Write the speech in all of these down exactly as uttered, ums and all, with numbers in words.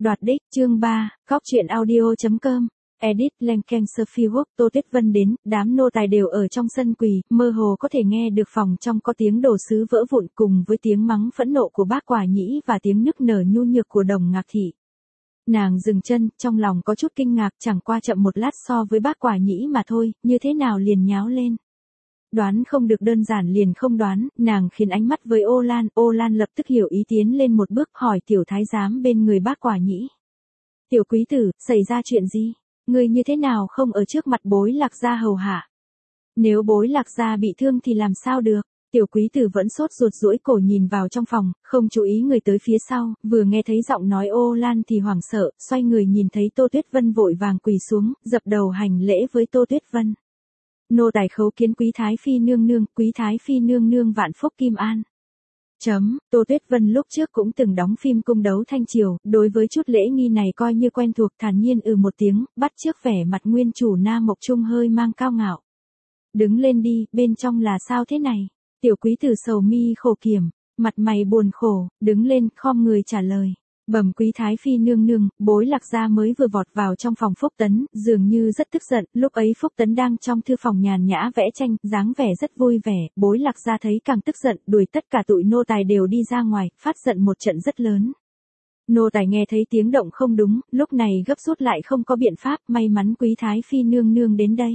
Đoạt đích, chương ba, góc truyện audio.com, edit, Lenken Surfiwork, Tô Tuyết Vân đến, đám nô tài đều ở trong sân quỳ, mơ hồ có thể nghe được phòng trong có tiếng đồ sứ vỡ vụn cùng với tiếng mắng phẫn nộ của bác Quả Nhĩ và tiếng nức nở nhu nhược của Đồng Ngạc Thị. Nàng dừng chân, trong lòng có chút kinh ngạc, chẳng qua chậm một lát so với bác Quả Nhĩ mà thôi, như thế nào liền nháo lên. Đoán không được đơn giản liền không đoán, nàng khiến ánh mắt với Ô Lan, Ô Lan lập tức hiểu ý tiến lên một bước hỏi tiểu thái giám bên người bác Quả Nhĩ. Tiểu quý tử, xảy ra chuyện gì? Người như thế nào không ở trước mặt Bối Lạc Gia hầu hạ? Nếu Bối Lạc Gia bị thương thì làm sao được? Tiểu quý tử vẫn sốt ruột duỗi cổ nhìn vào trong phòng, không chú ý người tới phía sau, vừa nghe thấy giọng nói Ô Lan thì hoảng sợ, xoay người nhìn thấy Tô Tuyết Vân vội vàng quỳ xuống, dập đầu hành lễ với Tô Tuyết Vân. Nô tài khấu kiến quý thái phi nương nương, quý thái phi nương nương vạn phúc kim an. Chấm, Tô Tuyết Vân lúc trước cũng từng đóng phim cung đấu thanh triều, đối với chút lễ nghi này coi như quen thuộc, thản nhiên ừ một tiếng, bắt chước vẻ mặt nguyên chủ Nam Mộc Trung hơi mang cao ngạo. Đứng lên đi, bên trong là sao thế này? Tiểu quý tử sầu mi khổ kiểm, mặt mày buồn khổ, đứng lên, khom người trả lời. Bẩm quý thái phi nương nương, Bối Lạc Gia mới vừa vọt vào trong phòng Phúc Tấn, dường như rất tức giận, lúc ấy Phúc Tấn đang trong thư phòng nhàn nhã vẽ tranh, dáng vẻ rất vui vẻ, Bối Lạc Gia thấy càng tức giận, đuổi tất cả tụi nô tài đều đi ra ngoài, phát giận một trận rất lớn. Nô tài nghe thấy tiếng động không đúng, lúc này gấp rút lại không có biện pháp, may mắn quý thái phi nương nương đến đây.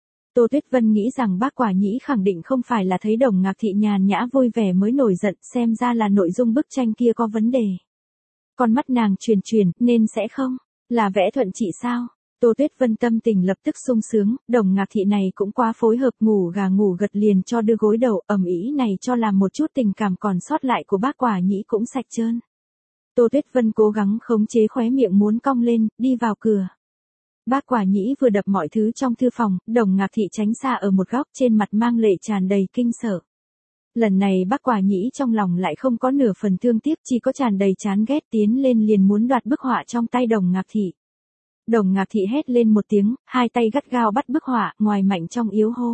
Tô Tuyết Vân nghĩ rằng bác Quả Nhĩ khẳng định không phải là thấy Đồng Ngạc Thị nhàn nhã vui vẻ mới nổi giận, xem ra là nội dung bức tranh kia có vấn đề. Con mắt nàng truyền truyền, nên sẽ không, là vẽ thuận chị sao? Tô Tuyết Vân tâm tình lập tức sung sướng, Đồng Ngạc Thị này cũng quá phối hợp, ngủ gà ngủ gật liền cho đưa gối đầu, ầm ĩ này cho làm một chút tình cảm còn sót lại của bác Quả Nhĩ cũng sạch trơn. Tô Tuyết Vân cố gắng khống chế khóe miệng muốn cong lên, đi vào cửa. Bác Quả Nhĩ vừa đập mọi thứ trong thư phòng, Đồng Ngạc Thị tránh xa ở một góc, trên mặt mang lệ tràn đầy kinh sợ. Lần này bác Quả Nhĩ trong lòng lại không có nửa phần thương tiếc, chỉ có tràn đầy chán ghét, tiến lên liền muốn đoạt bức họa trong tay Đồng Ngạc Thị. Đồng Ngạc Thị hét lên một tiếng, hai tay gắt gao bắt bức họa, ngoài mạnh trong yếu hô.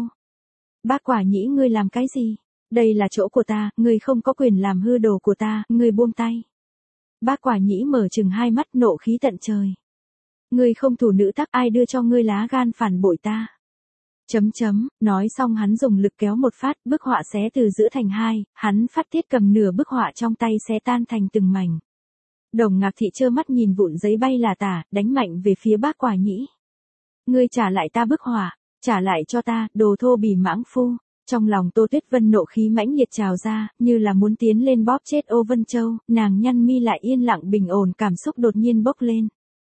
Bác Quả Nhĩ ngươi làm cái gì? Đây là chỗ của ta, ngươi không có quyền làm hư đồ của ta, ngươi buông tay. Bác Quả Nhĩ mở trừng hai mắt, nộ khí tận trời. Ngươi không thủ nữ tắc, ai đưa cho ngươi lá gan phản bội ta? Chấm chấm, nói xong hắn dùng lực kéo một phát, bức họa xé từ giữa thành hai, hắn phát tiết cầm nửa bức họa trong tay xé tan thành từng mảnh. Đồng Ngạc Thị trơ mắt nhìn vụn giấy bay là tả, đánh mạnh về phía bác Quả Nhĩ. Ngươi trả lại ta bức họa, trả lại cho ta, đồ thô bỉ mãng phu. Trong lòng Tô Tuyết Vân nộ khí mãnh liệt trào ra, như là muốn tiến lên bóp chết Ô Vân Châu, nàng nhăn mi lại yên lặng bình ổn, cảm xúc đột nhiên bốc lên.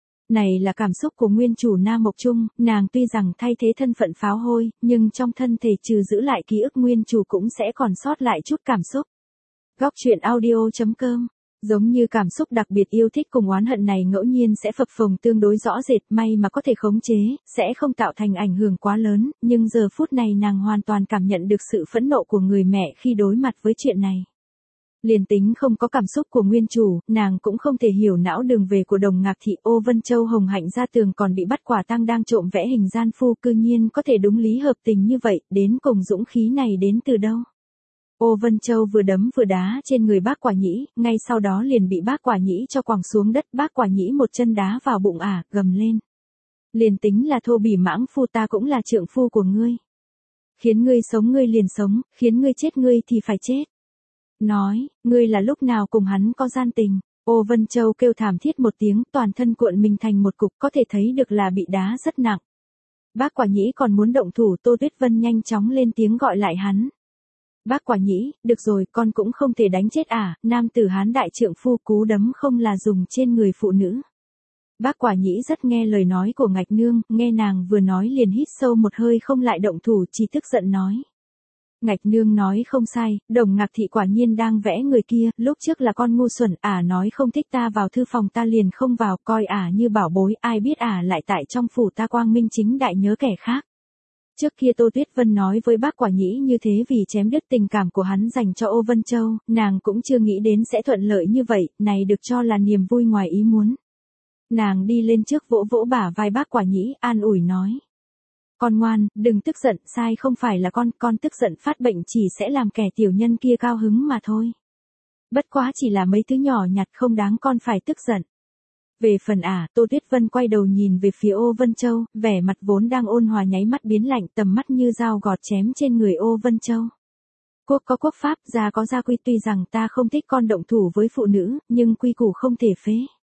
Này là cảm xúc của nguyên chủ Nam Mộc Trung, nàng tuy rằng thay thế thân phận pháo hôi, nhưng trong thân thể trừ giữ lại ký ức nguyên chủ cũng sẽ còn sót lại chút cảm xúc. Góc truyện audio.com, giống như cảm xúc đặc biệt yêu thích cùng oán hận này ngẫu nhiên sẽ phập phồng tương đối rõ rệt, may mà có thể khống chế, sẽ không tạo thành ảnh hưởng quá lớn, nhưng giờ phút này nàng hoàn toàn cảm nhận được sự phẫn nộ của người mẹ khi đối mặt với chuyện này. Liền tính không có cảm xúc của nguyên chủ, nàng cũng không thể hiểu não đường về của Đồng Ngạc Thị. Ô Vân Châu hồng hạnh ra tường còn bị bắt quả tang đang trộm vẽ hình gian phu, cư nhiên có thể đúng lý hợp tình như vậy, đến cùng dũng khí này đến từ đâu? Ô Vân Châu vừa đấm vừa đá trên người bác Quả Nhĩ, ngay sau đó liền bị bác Quả Nhĩ cho quẳng xuống đất, bác Quả Nhĩ một chân đá vào bụng ả, gầm lên. Liền tính là thô bỉ mãng phu, ta cũng là trượng phu của ngươi. Khiến ngươi sống ngươi liền sống, khiến ngươi chết ngươi thì phải chết. Nói, ngươi là lúc nào cùng hắn có gian tình? Ô Vân Châu kêu thảm thiết một tiếng, toàn thân cuộn mình thành một cục, có thể thấy được là bị đá rất nặng. Bác Quả Nhĩ còn muốn động thủ, Tô Tuyết Vân nhanh chóng lên tiếng gọi lại hắn. Bác Quả Nhĩ, được rồi, con cũng không thể đánh chết à, nam tử Hán đại trượng phu, cú đấm không là dùng trên người phụ nữ. Bác Quả Nhĩ rất nghe lời nói của Ngạch Nương, nghe nàng vừa nói liền hít sâu một hơi không lại động thủ, chỉ tức giận nói. Ngạch Nương nói không sai, Đồng Ngạc Thị quả nhiên đang vẽ người kia, lúc trước là con ngu xuẩn, ả nói không thích ta vào thư phòng ta liền không vào, coi ả như bảo bối, ai biết ả lại tại trong phủ ta quang minh chính đại nhớ kẻ khác. Trước kia Tô Tuyết Vân nói với bác Quả Nhĩ như thế vì chém đứt tình cảm của hắn dành cho Ô Vân Châu, nàng cũng chưa nghĩ đến sẽ thuận lợi như vậy, này được cho là niềm vui ngoài ý muốn. Nàng đi lên trước vỗ vỗ bả vai bác Quả Nhĩ, an ủi nói. Con ngoan, đừng tức giận, sai không phải là con, con tức giận phát bệnh chỉ sẽ làm kẻ tiểu nhân kia cao hứng mà thôi. Bất quá chỉ là mấy thứ nhỏ nhặt không đáng con phải tức giận. Về phần ả, Tô Tuyết Vân quay đầu nhìn về phía Ô Vân Châu, vẻ mặt vốn đang ôn hòa nháy mắt biến lạnh, tầm mắt như dao gọt chém trên người Ô Vân Châu. Quốc có quốc pháp, gia có gia quy, tuy rằng ta không thích con động thủ với phụ nữ, nhưng quy củ không thể phế.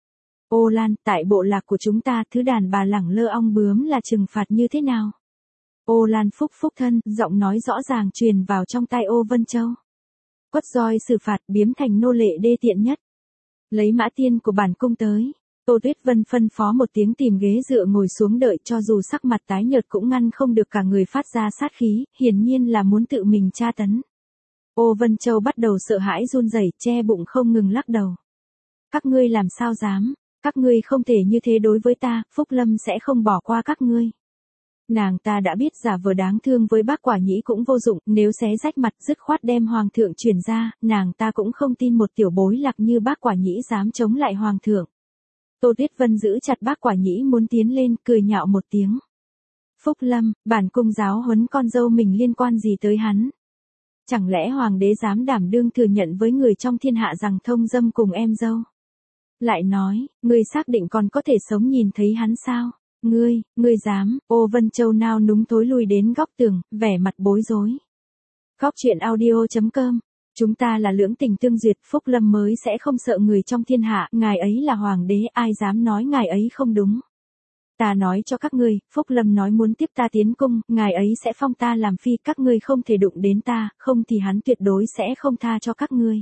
Ô Lan, tại bộ lạc của chúng ta, thứ đàn bà lẳng lơ ong bướm là trừng phạt như thế nào? Ô Lan phúc phúc thân, giọng nói rõ ràng truyền vào trong tai Ô Vân Châu. Quất roi xử phạt, biếm thành nô lệ đê tiện nhất. Lấy mã tiên của bản cung tới. Tô Tuyết Vân phân phó một tiếng, tìm ghế dựa ngồi xuống đợi, cho dù sắc mặt tái nhợt cũng ngăn không được cả người phát ra sát khí, hiển nhiên là muốn tự mình tra tấn. Ô Vân Châu bắt đầu sợ hãi run rẩy, che bụng không ngừng lắc đầu. Các ngươi làm sao dám, các ngươi không thể như thế đối với ta, Phúc Lâm sẽ không bỏ qua các ngươi. Nàng ta đã biết giả vờ đáng thương với bác Quả Nhĩ cũng vô dụng, nếu xé rách mặt dứt khoát đem hoàng thượng chuyển ra, nàng ta cũng không tin một tiểu bối lạc như bác Quả Nhĩ dám chống lại hoàng thượng. Tô Tuyết Vân giữ chặt bác Quả Nhĩ muốn tiến lên, cười nhạo một tiếng. Phúc Lâm, bản cung giáo huấn con dâu mình liên quan gì tới hắn? Chẳng lẽ hoàng đế dám đảm đương thừa nhận với người trong thiên hạ rằng thông dâm cùng em dâu? Lại nói, ngươi xác định còn có thể sống nhìn thấy hắn sao? Ngươi, ngươi dám? Ô Vân Châu nao núng thối lui đến góc tường, vẻ mặt bối rối. Góc truyện audio chấm com. Chúng ta là lưỡng tình tương duyệt, Phúc Lâm mới sẽ không sợ người trong thiên hạ, ngài ấy là hoàng đế, ai dám nói ngài ấy không đúng. Ta nói cho các ngươi, Phúc Lâm nói muốn tiếp ta tiến cung, ngài ấy sẽ phong ta làm phi, các ngươi không thể đụng đến ta, không thì hắn tuyệt đối sẽ không tha cho các ngươi.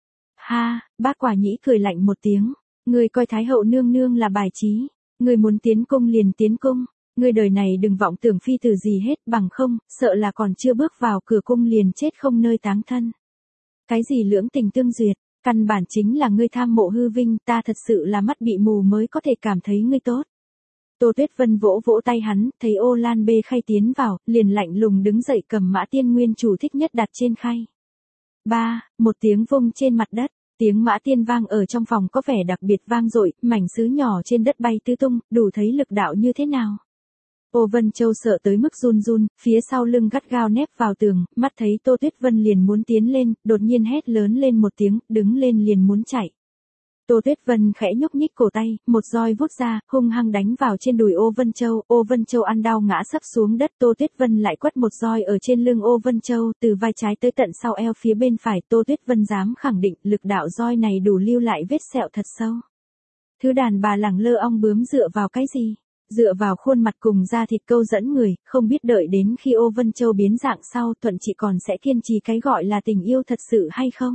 Ha, bác Quả Nhĩ cười lạnh một tiếng, ngươi coi Thái hậu nương nương là bài trí, ngươi muốn tiến cung liền tiến cung, ngươi đời này đừng vọng tưởng phi tử gì hết, bằng không, sợ là còn chưa bước vào cửa cung liền chết không nơi táng thân. Cái gì lưỡng tình tương duyệt, căn bản chính là ngươi tham mộ hư vinh, ta thật sự là mắt bị mù mới có thể cảm thấy ngươi tốt. Tô Tuyết Vân vỗ vỗ tay hắn, thấy Ô Lan bê khay tiến vào, liền lạnh lùng đứng dậy cầm mã tiên nguyên chủ thích nhất đặt trên khay. Ba, một tiếng vung trên mặt đất, tiếng mã tiên vang ở trong phòng có vẻ đặc biệt vang dội, mảnh sứ nhỏ trên đất bay tứ tung, đủ thấy lực đạo như thế nào. Ô Vân Châu sợ tới mức run run, phía sau lưng gắt gao nép vào tường, mắt thấy Tô Tuyết Vân liền muốn tiến lên, đột nhiên hét lớn lên một tiếng, đứng lên liền muốn chạy. Tô Tuyết Vân khẽ nhúc nhích cổ tay, một roi vút ra, hung hăng đánh vào trên đùi Ô Vân Châu, Ô Vân Châu ăn đau ngã sấp xuống đất, Tô Tuyết Vân lại quất một roi ở trên lưng Ô Vân Châu, từ vai trái tới tận sau eo phía bên phải, Tô Tuyết Vân dám khẳng định, lực đạo roi này đủ lưu lại vết sẹo thật sâu. Thứ đàn bà lẳng lơ ong bướm dựa vào cái gì? Dựa vào khuôn mặt cùng da thịt câu dẫn người, không biết đợi đến khi Ô Vân Châu biến dạng sau, Thuận chị còn sẽ kiên trì cái gọi là tình yêu thật sự hay không?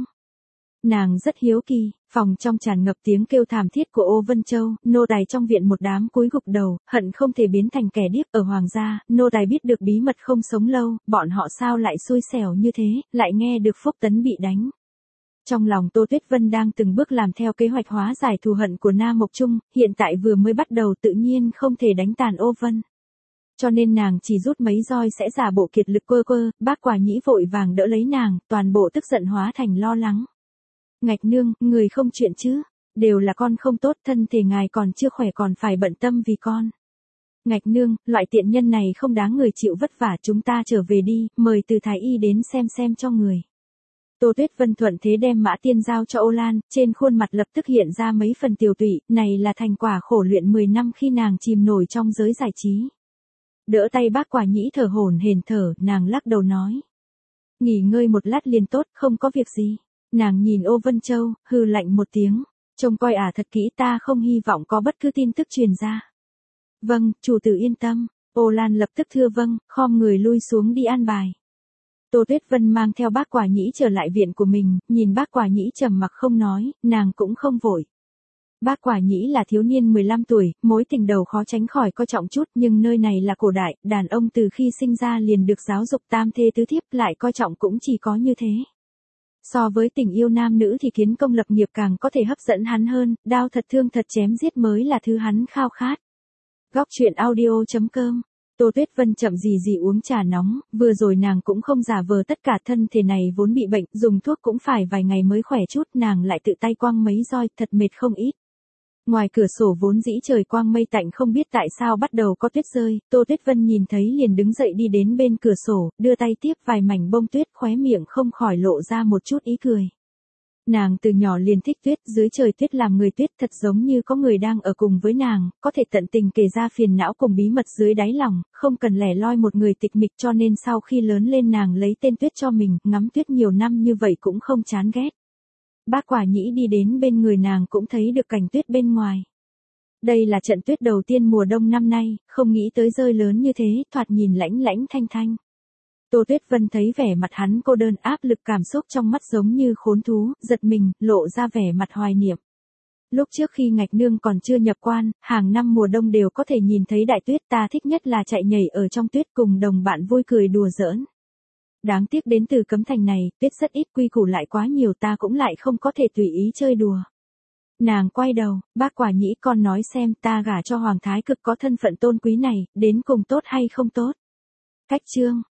Nàng rất hiếu kỳ, phòng trong tràn ngập tiếng kêu thảm thiết của Ô Vân Châu, nô tài trong viện một đám cúi gục đầu, hận không thể biến thành kẻ điếc. Ở hoàng gia, nô tài biết được bí mật không sống lâu, bọn họ sao lại xui xẻo như thế, lại nghe được Phúc Tấn bị đánh. Trong lòng Tô Tuyết Vân đang từng bước làm theo kế hoạch hóa giải thù hận của Na Mộc Trung, hiện tại vừa mới bắt đầu tự nhiên không thể đánh tàn Ô Vân. Cho nên nàng chỉ rút mấy roi sẽ giả bộ kiệt lực quơ quơ, bác Quả Nhĩ vội vàng đỡ lấy nàng, toàn bộ tức giận hóa thành lo lắng. Ngạch nương, người không chuyện chứ, đều là con không tốt, thân thể ngài còn chưa khỏe còn phải bận tâm vì con. Ngạch nương, loại tiện nhân này không đáng người chịu vất vả, chúng ta trở về đi, mời từ thái y đến xem xem cho người. Tô Tuyết Vân thuận thế đem mã tiên giao cho Ô Lan, trên khuôn mặt lập tức hiện ra mấy phần tiều tụy, này là thành quả khổ luyện mười năm khi nàng chìm nổi trong giới giải trí. Đỡ tay bác Quả Nhĩ thở hổn hển thở, nàng lắc đầu nói. Nghỉ ngơi một lát liền tốt, không có việc gì. Nàng nhìn Ô Vân Châu, hừ lạnh một tiếng, trông coi ả à thật kỹ, ta không hy vọng có bất cứ tin tức truyền ra. Vâng, chủ tử yên tâm, Ô Lan lập tức thưa vâng, khom người lui xuống đi an bài. Tô Tuyết Vân mang theo bác Quả Nhĩ trở lại viện của mình, nhìn bác Quả Nhĩ trầm mặc không nói, nàng cũng không vội. Bác Quả Nhĩ là thiếu niên mười lăm tuổi, mối tình đầu khó tránh khỏi coi trọng chút, nhưng nơi này là cổ đại, đàn ông từ khi sinh ra liền được giáo dục tam thê tứ thiếp, lại coi trọng cũng chỉ có như thế. So với tình yêu nam nữ thì kiến công lập nghiệp càng có thể hấp dẫn hắn hơn, đao thật thương thật chém giết mới là thứ hắn khao khát. Góc truyện audio chấm com. Tô Tuyết Vân chậm gì gì uống trà nóng, vừa rồi nàng cũng không giả vờ tất cả, thân thể này vốn bị bệnh, dùng thuốc cũng phải vài ngày mới khỏe chút, nàng lại tự tay quăng mấy roi, thật mệt không ít. Ngoài cửa sổ vốn dĩ trời quang mây tạnh, không biết tại sao bắt đầu có tuyết rơi, Tô Tuyết Vân nhìn thấy liền đứng dậy đi đến bên cửa sổ, đưa tay tiếp vài mảnh bông tuyết, khóe miệng không khỏi lộ ra một chút ý cười. Nàng từ nhỏ liền thích tuyết, dưới trời tuyết làm người tuyết thật giống như có người đang ở cùng với nàng, có thể tận tình kể ra phiền não cùng bí mật dưới đáy lòng, không cần lẻ loi một người tịch mịch, cho nên sau khi lớn lên nàng lấy tên tuyết cho mình, ngắm tuyết nhiều năm như vậy cũng không chán ghét. Bác Quả Nhĩ đi đến bên người nàng cũng thấy được cảnh tuyết bên ngoài. Đây là trận tuyết đầu tiên mùa đông năm nay, không nghĩ tới rơi lớn như thế, thoạt nhìn lãnh lãnh thanh thanh. Tô Tuyết Vân thấy vẻ mặt hắn cô đơn, áp lực cảm xúc trong mắt giống như khốn thú, giật mình, lộ ra vẻ mặt hoài niệm. Lúc trước khi Ngạch Nương còn chưa nhập quan, hàng năm mùa đông đều có thể nhìn thấy đại tuyết, ta thích nhất là chạy nhảy ở trong tuyết cùng đồng bạn vui cười đùa giỡn. Đáng tiếc đến từ Cấm Thành này, tuyết rất ít, quy củ lại quá nhiều, ta cũng lại không có thể tùy ý chơi đùa. Nàng quay đầu, Bác Quả Nhĩ, con nói xem, ta gả cho Hoàng Thái Cực có thân phận tôn quý này, đến cùng tốt hay không tốt? Cách chương